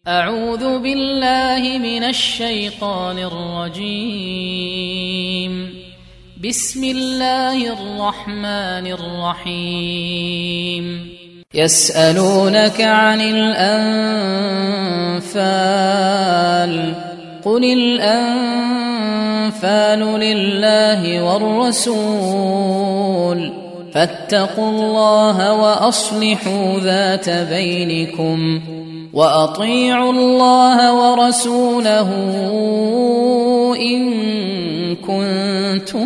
أعوذ بالله من الشيطان الرجيم. بسم الله الرحمن الرحيم. يسألونك عن الأنفال قل الأنفال لله والرسول فاتقوا الله وأصلحوا ذات بينكم وأطيعوا الله ورسوله إن كنتم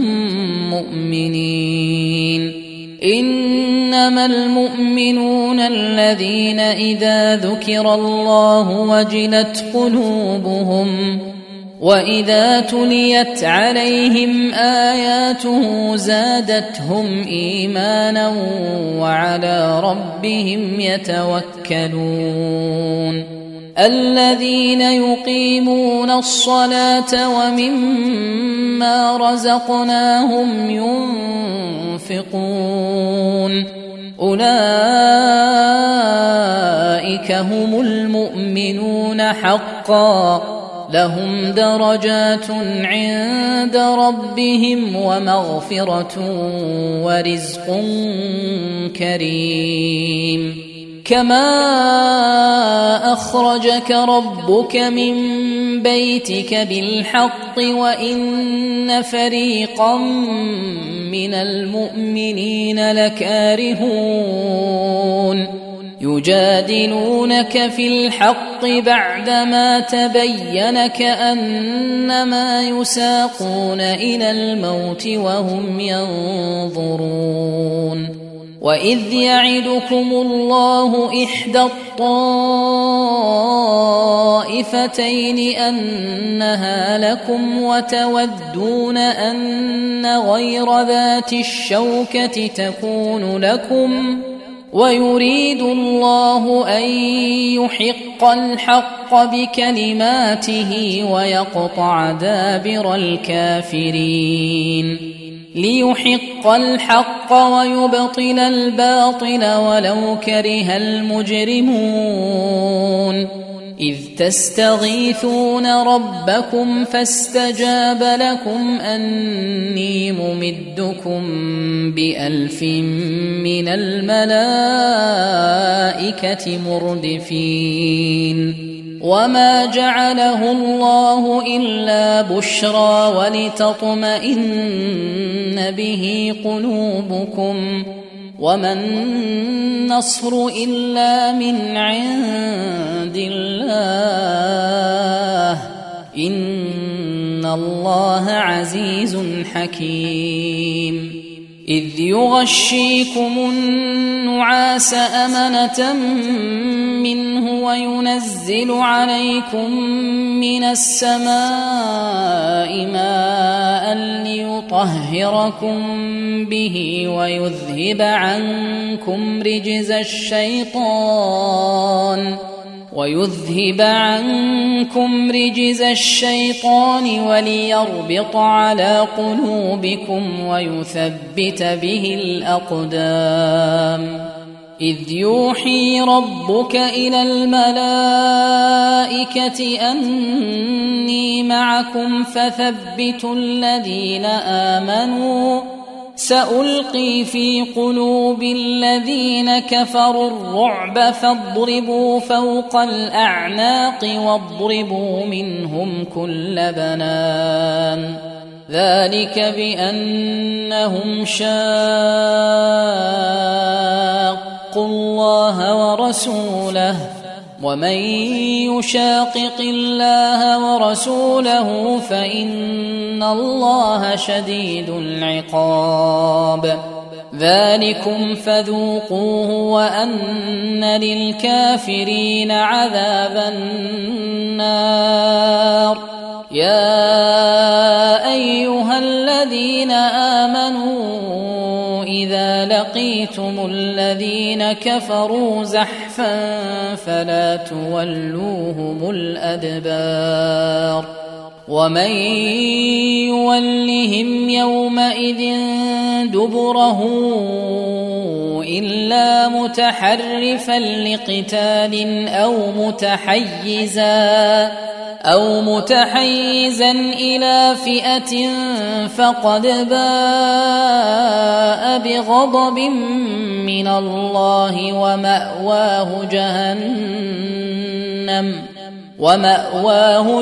مؤمنين. إنما المؤمنون الذين إذا ذكر الله وجلت قلوبهم وإذا تليت عليهم آياته زادتهم إيمانا وعلى ربهم يتوكلون. الذين يقيمون الصلاة ومما رزقناهم ينفقون أولئك هم المؤمنون حقا لهم درجات عند ربهم ومغفرة ورزق كريم. كما أخرجك ربك من بيتك بالحق وإن فريقا من المؤمنين لكارهون يجادلونك في الحق بعدما تبين كأنما يساقون إلى الموت وهم ينظرون. وإذ يعدكم الله إحدى الطائفتين أنها لكم وتودون أن غير ذات الشوكة تكون لكم ويريد الله أن يحق الحق بكلماته ويقطع دابر الكافرين ليحق الحق ويبطل الباطل ولو كره المجرمون. إذ تستغيثون ربكم فاستجاب لكم أني ممدكم ب1000 من الملائكة مردفين. وما جعله الله إلا بشرى ولتطمئن به قلوبكم وما النصر إلا من عند الله إن الله عزيز حكيم. إذ يغشيكم النعاس أمنة منه وينزل عليكم من السماء ماء ليطهركم به ويذهب عنكم رجز الشيطان وليربط على قلوبكم ويثبت به الأقدام. إذ يوحي ربك إلى الملائكة أني معكم فثبتوا الذين آمنوا سألقي في قلوب الذين كفروا الرعب فاضربوا فوق الأعناق واضربوا منهم كل بنان. ذلك بأنهم شاقوا الله ورسوله ومن يشاقق الله ورسوله فإن الله شديد العقاب. ذلكم فذوقوه وأن للكافرين عذاب النار. يا أيها الذين آمنوا إذا لقيتم الذين كفروا زحفا فلا تولوهم الأدبار ومن يولهم يومئذ دبره إلا متحرفا لقتال أو متحيزا إلى فئة فقد باء بغضب من الله ومأواه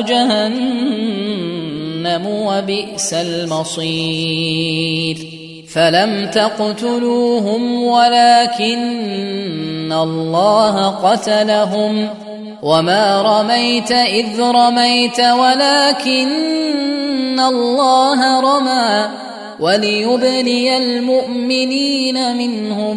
جهنم وبئس المصير فلم تقتلوهم ولكن الله قتلهم وما رميت إذ رميت ولكن الله رمى وليبلي المؤمنين منه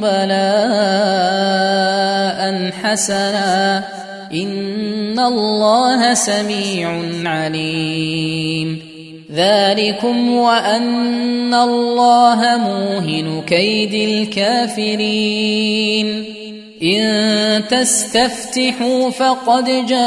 بلاء حسنا إن الله سميع عليم ذلكم وأن الله موهن كيد الكافرين إن تستفتحوا فقد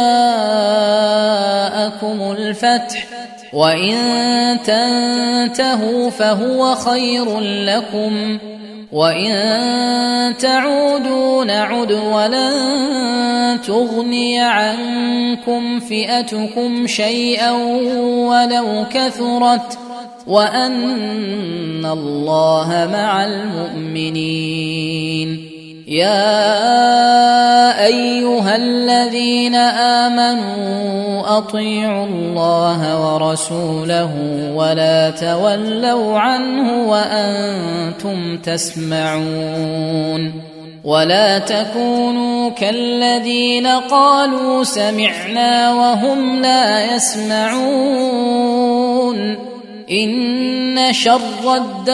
جاءكم الفتح وإن تنتهوا فهو خير لكم وإن تعودوا نعد ولن تغني عنكم فئتكم شيئا ولو كثرت وأن الله مع المؤمنين يا أيها الذين آمنوا أطيعوا الله ورسوله ولا تولوا عنه وأنتم تسمعون ولا تكونوا كالذين قالوا سمعنا وهم لا يسمعون إن شر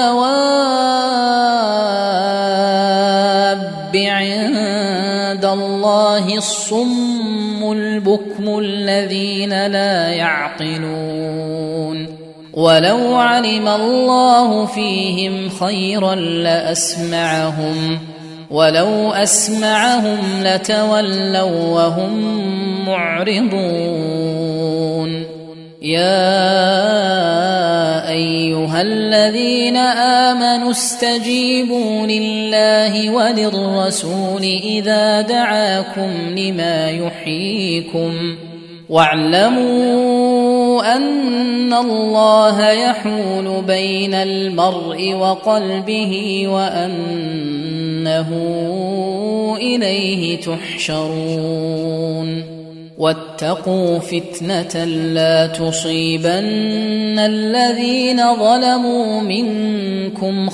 الدواب عند الله الصم البكم الذين لا يعقلون ولو علم الله فيهم خيرا لأسمعهم ولو أسمعهم لتولوا وهم معرضون يا أيها الذين آمنوا استجيبوا لله وللرسول إذا دعاكم لما يحييكم واعلموا أن الله يحول بين المرء وقلبه وأنه إليه تحشرون واتقوا فتنة لا تصيبن الذين ظلموا منكم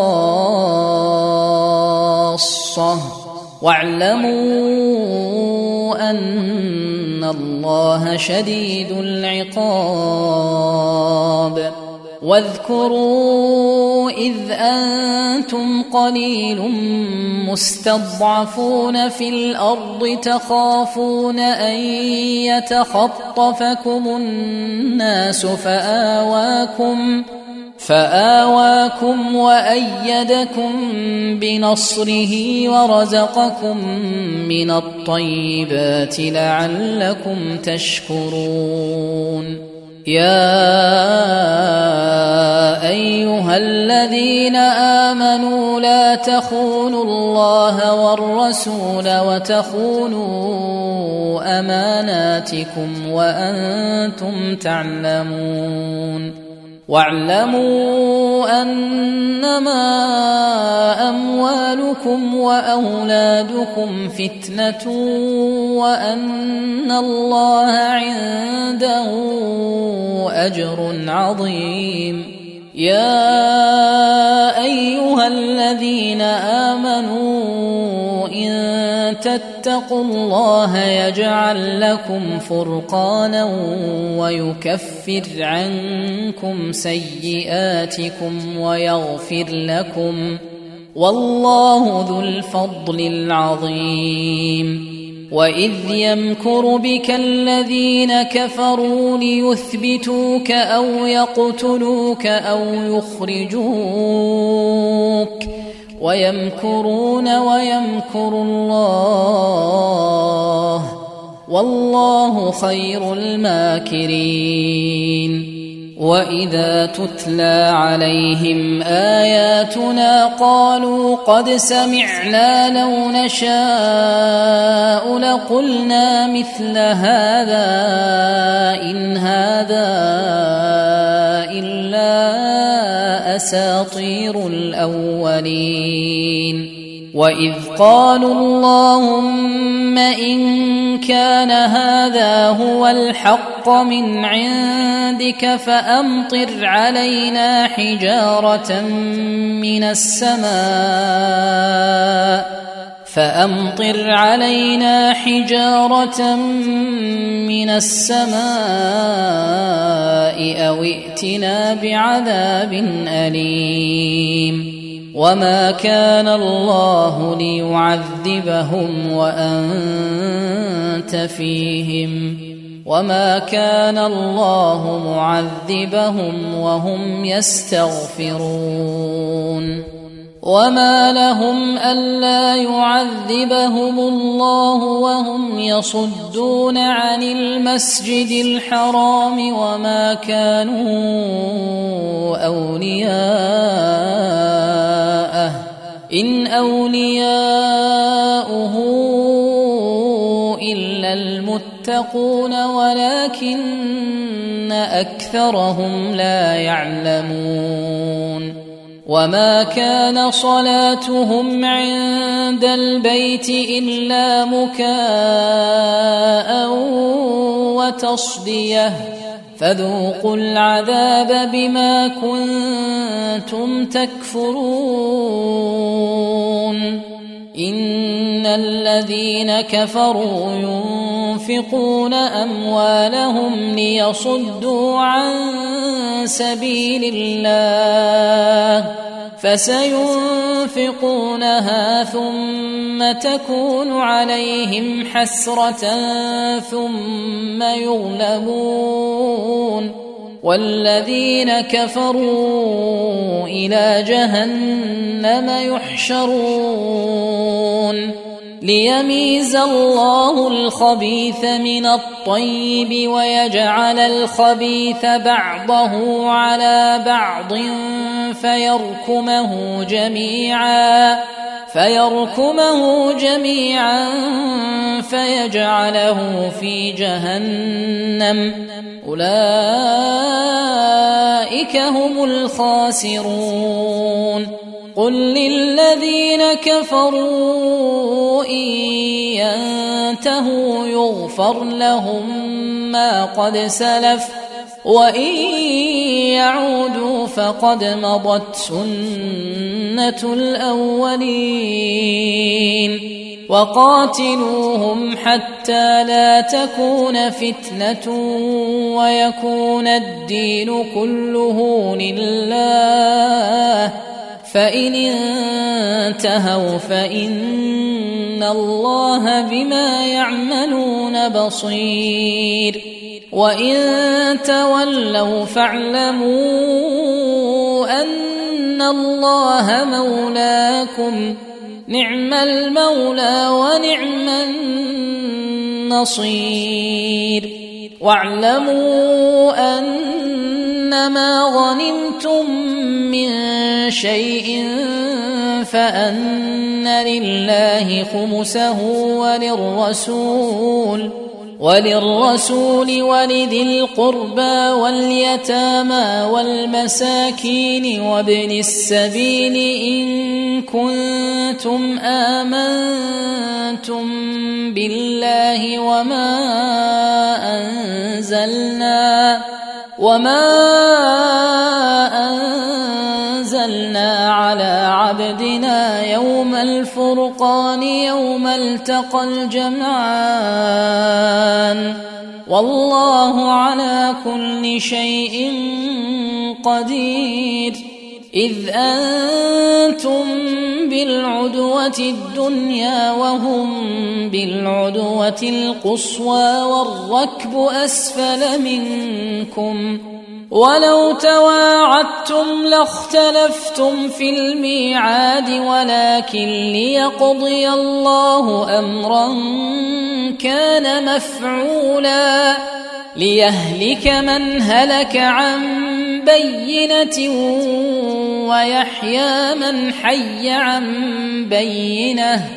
خاصة واعلموا أن الله شديد العقاب واذكروا إذ أنتم قليل مستضعفون في الأرض تخافون أن يتخطفكم الناس فآواكم وأيدكم بنصره ورزقكم من الطيبات لعلكم تشكرون يا أيها الذين آمنوا لا تخونوا الله والرسول وتخونوا أماناتكم وأنتم تعلمون واعلموا أنما أموالكم وأولادكم فتنة وأن الله عنده أجر عظيم يا أيها الذين آمنوا إن تتقوا الله يجعل لكم فرقانا ويكفر عنكم سيئاتكم ويغفر لكم والله ذو الفضل العظيم وإذ يمكر بك الذين كفروا ليثبتوك أو يقتلوك أو يخرجوك ويمكرون ويمكر الله والله خير الماكرين وإذا تتلى عليهم آياتنا قالوا قد سمعنا لو نشاء لقلنا مثل هذا إن هذا إلا أساطير الأولين وإذ قالوا اللهم إن كان هذا هو الحق من عندك فأمطر علينا حجارة من السماء أو ائتنا بعذاب أليم وما كان الله ليعذبهم وأنت فيهم وما كان الله معذبهم وهم يستغفرون وما لهم ألا يعذبهم الله وهم يصدون عن المسجد الحرام وما كانوا أولياءه إن أولياؤه إلا المتقون ولكن أكثرهم لا يعلمون وما كان صلاتهم عند البيت إلا مكاء وتصدية فذوقوا العذاب بما كنتم تكفرون إن الذين كفروا ينفقون أموالهم ليصدوا عن سبيل الله فسينفقونها ثم تكون عليهم حسرة ثم يغلبون والذين كفروا إلى جهنم يحشرون ليميز الله الخبيث من الطيب ويجعل الخبيث بعضه على بعض فيركمه جميعا فيجعله في جهنم أولئك هم الخاسرون قل للذين كفروا إن ينتهوا يغفر لهم ما قد سلف وإن يعودوا فقد مضت سنة الأولين وقاتلوهم حتى لا تكون فتنة ويكون الدين كله لله فإن انتهوا فإن الله بما يعملون بصير وإن تولوا فاعلموا أن الله مولاكم نعم المولى ونعم النصير واعلموا أنما غنمتم من شيء فأن لله خمسه وللرسول ولذي القربى واليتامى والمساكين وابن السبيل إن كنتم آمنتم بالله وما أنزلنا على عبدنا يوم الفرقان يوم التقى الجمعان والله على كل شيء قدير إذ أنتم بالعدوة الدنيا وهم بالعدوة القصوى والركب أسفل منكم ولو تواعدتم لاختلفتم في الميعاد ولكن ليقضي الله أمرا كان مفعولا ليهلك من هلك عن بينة ويحيى من حي عن بينة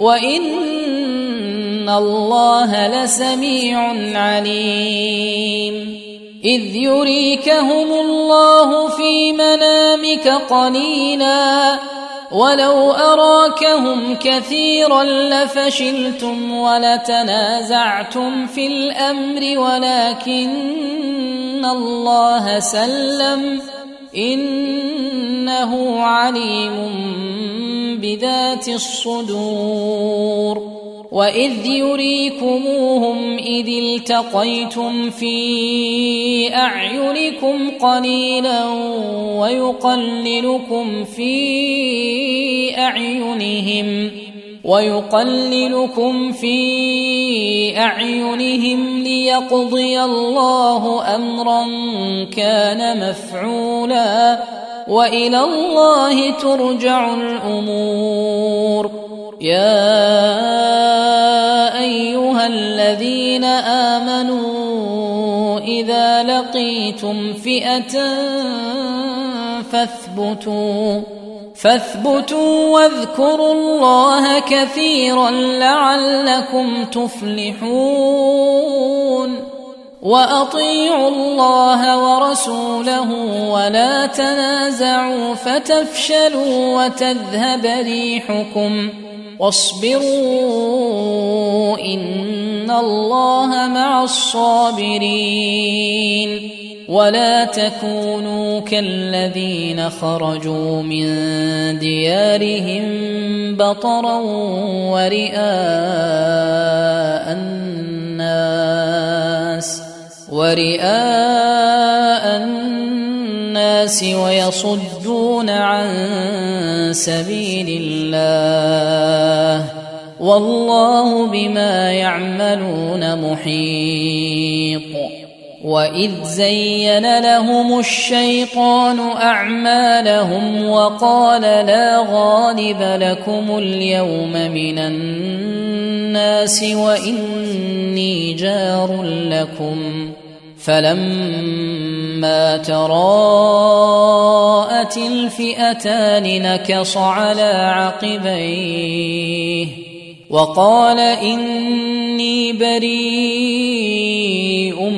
وإن الله لسميع عليم. إذ يريكهم الله في منامك قليلا ولو أراكهم كثيرا لفشلتم ولتنازعتم في الأمر ولكن الله سلم إنه عليم بذات الصدور. وإذ يريكموهم إذ التقيتم في أعينكم قليلا ويقللكم في أعينهم ليقضي الله أمرا كان مفعولا وإلى الله ترجع الأمور. يا أيها الذين آمنوا إذا لقيتم فئة فاثبتوا واذكروا الله كثيرا لعلكم تفلحون. وأطيعوا الله ورسوله ولا تنازعوا فتفشلوا وتذهب ريحكم واصبروا إن الله مع الصابرين. ولا تكونوا كالذين خرجوا من ديارهم بطرا ورئاء الناس ويصدون عن سبيل الله والله بما يعملون محيط. وإذ زين لهم الشيطان أعمالهم وقال لا غالب لكم اليوم من الناس وإني جار لكم فلما تراءت الفئتان نكص على عقبيه وقال إني بريء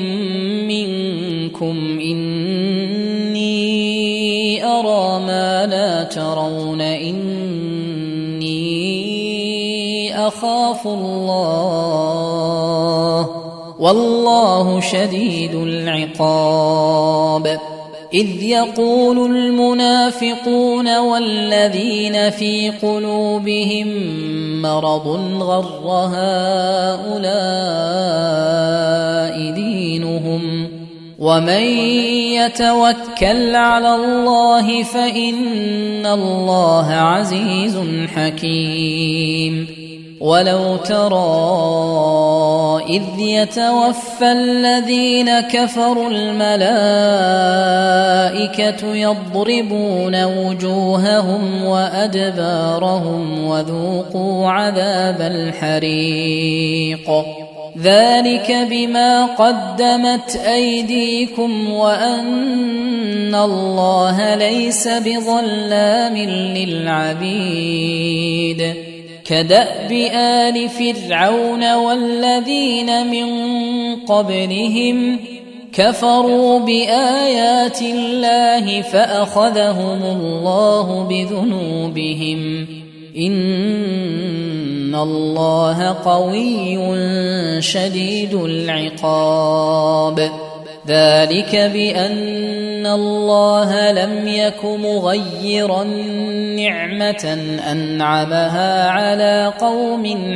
منكم إني أرى ما لا ترون إني أخاف الله والله شديد العقاب. إذ يقول المنافقون والذين في قلوبهم مرض غر هؤلاء دينهم ومن يتوكل على الله فإن الله عزيز حكيم. ولو ترى إذ يتوفى الذين كفروا الملائكة يضربون وجوههم وأدبارهم وذوقوا عذاب الحريق ذلك بما قدمت أيديكم وأن الله ليس بظلام للعبيد. كدأب آل فرعون والذين من قبلهم كفروا بآيات الله فأخذهم الله بذنوبهم إن الله قوي شديد العقاب. ذلك بأن الله لم يك مغيرا نعمة أنعمها على قوم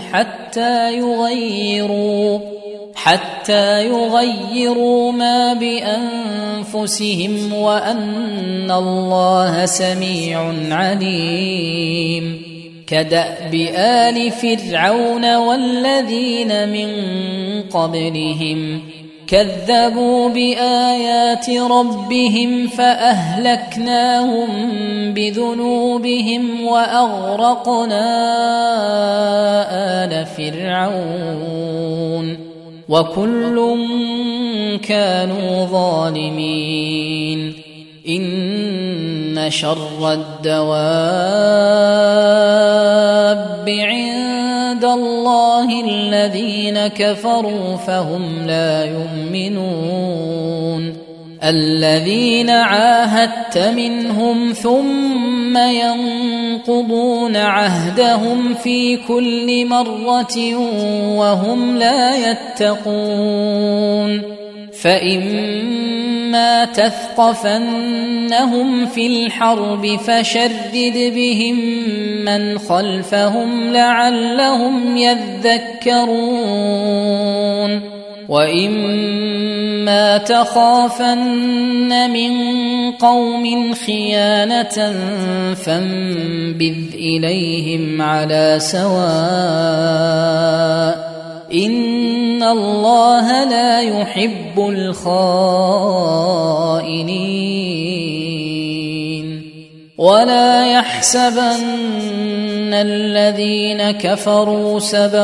حتى يغيروا ما بأنفسهم وأن الله سميع عليم. كدأب آل فرعون والذين من قبلهم كذبوا بآيات ربهم فأهلكناهم بذنوبهم وأغرقنا آل فرعون وكل كانوا ظالمين. إن شر الدواب عند الله الذين كفروا فهم لا يؤمنون الذين عاهدت منهم ثم ينقضون عهدهم في كل مرة وهم لا يتقون فإما تثقفنهم في الحرب فشرد بهم من خلفهم لعلهم يذكرون وإما تخافن من قوم خيانة فانبذ إليهم على سواء إن الله لا يحب الخائنين ولا يحسبن الذين كفروا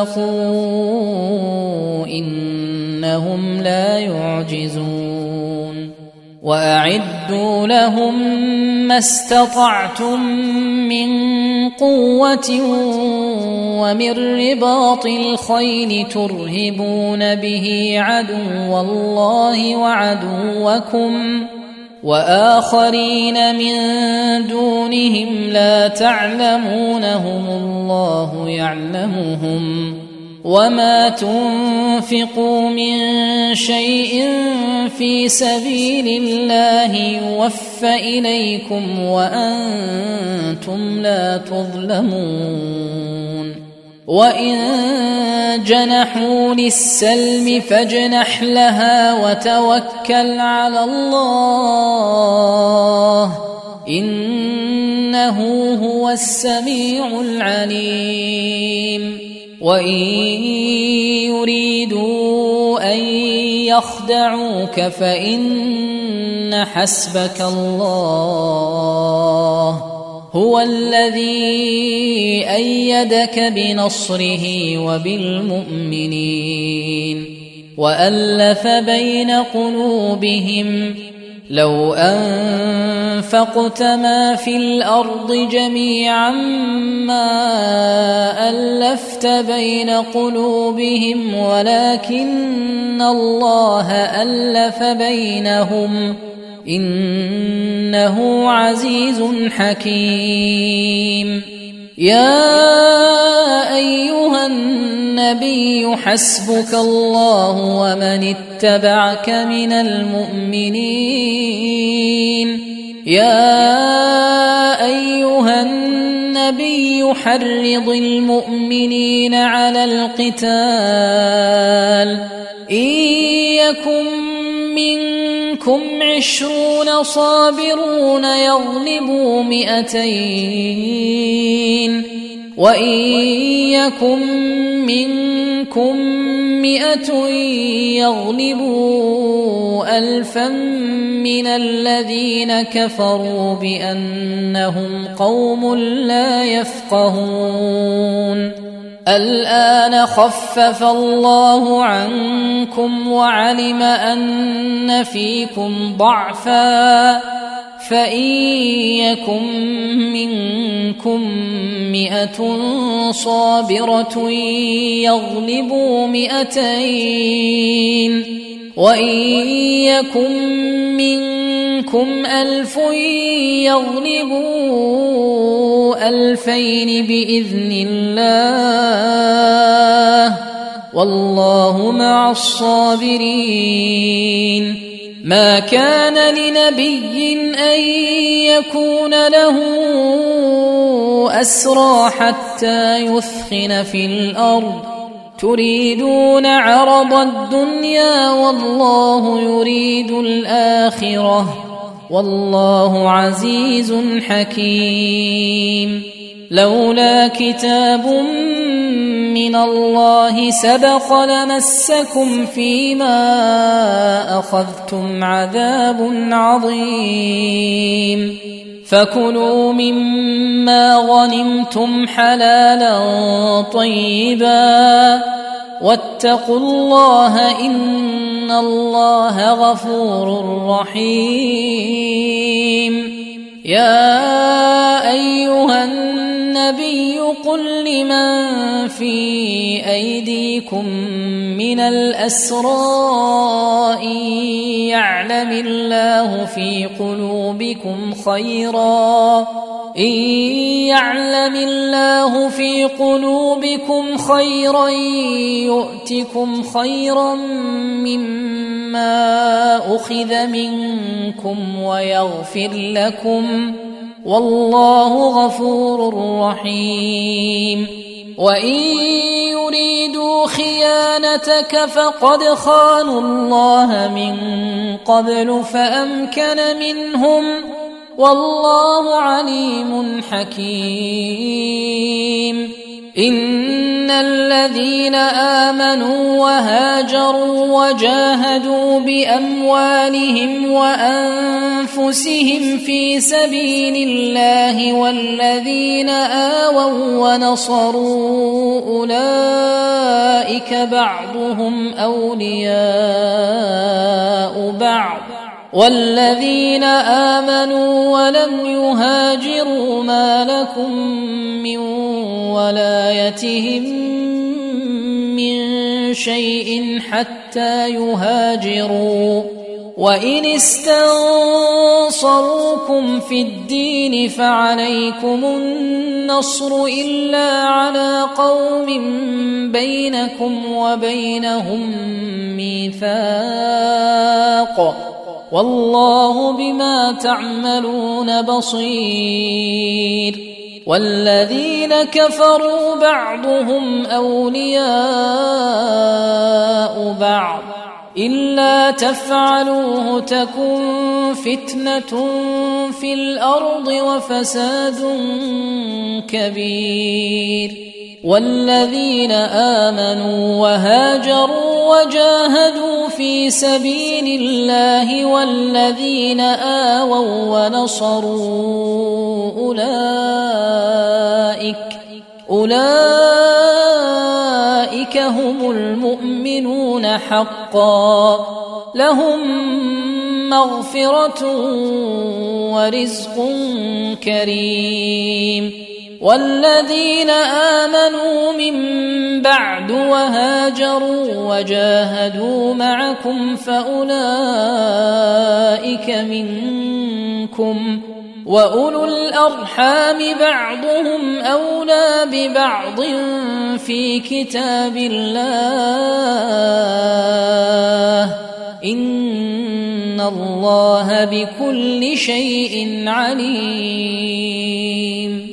سبقوا إنهم لا يعجزون وأعدوا لهم ما استطعتم من قوة ومن رباط الخيل ترهبون به عدو الله وعدوكم وآخرين من دونهم لا تعلمونهم الله يعلمهم وما تنفقوا من شيء في سبيل الله يوفى إليكم وأنتم لا تظلمون وإن جنحوا للسلم فاجنح لها وتوكل على الله إنه هو السميع العليم وإن يريدوا أن يخدعوك فإن حسبك الله هو الذي أيدك بنصره وبالمؤمنين وألف بين قلوبهم لو أنفقت ما في الأرض جميعا ما ألفت بين قلوبهم ولكن الله ألف بينهم إنه عزيز حكيم يا أيها النبي حسبك الله ومن اتبعك من المؤمنين يا أيها النبي حرض المؤمنين على القتال إن يكن منكم 20 صابرون يغلبوا 200 وإن يكن منكم 100 يغلبوا 1000 من الذين كفروا بأنهم قوم لا يفقهون الآن خفف الله عنكم وعلم أن فيكم ضعفا فإن يكن منكم 100 صابرة يغلبوا 200 وإن يكن منكم 1000 يغلبوا 2000 بإذن الله والله مع الصابرين ما كان لنبي أن يكون له أسرى حتى يثخن في الأرض تريدون عرض الدنيا والله يريد الآخرة والله عزيز حكيم لولا كتاب من الله سبق لمسكم فيما أخذتم عذاب عظيم فكلوا مما غنمتم حلالا طيبا واتقوا الله إن الله غفور رحيم يا أيها النبي قل لمن في أيديكم من الأسرى إن يعلم الله في قلوبكم خيرا يؤتكم خيرا مما أخذ منكم ويغفر لكم والله غفور رحيم. وإن يريدوا خيانتك فقد خانوا الله من قبل فأمكن منهم والله عليم حكيم. إن الذين آمنوا وهاجروا وجاهدوا بأموالهم وأنفسهم في سبيل الله والذين آووا ونصروا أولئك بعضهم أولياء بعض والذين آمنوا ولم يهاجروا ما لكم من ولايتهم من شيء حتى يهاجروا وإن استنصروكم في الدين فعليكم النصر إلا على قوم بينكم وبينهم ميثاق والله بما تعملون بصير. والذين كفروا بعضهم أولياء بعض إلا تفعلوه تكن فتنة في الأرض وفساد كبير. والذين آمنوا وهاجروا وجاهدوا في سبيل الله والذين آووا ونصروا أولئك هم المؤمنون حقا لهم مغفرة ورزق كريم. والذين آمنوا من بعد وهاجروا وجاهدوا معكم فأولئك منكم وأولو الأرحام بعضهم أولى ببعض في كتاب الله إن الله بكل شيء عليم.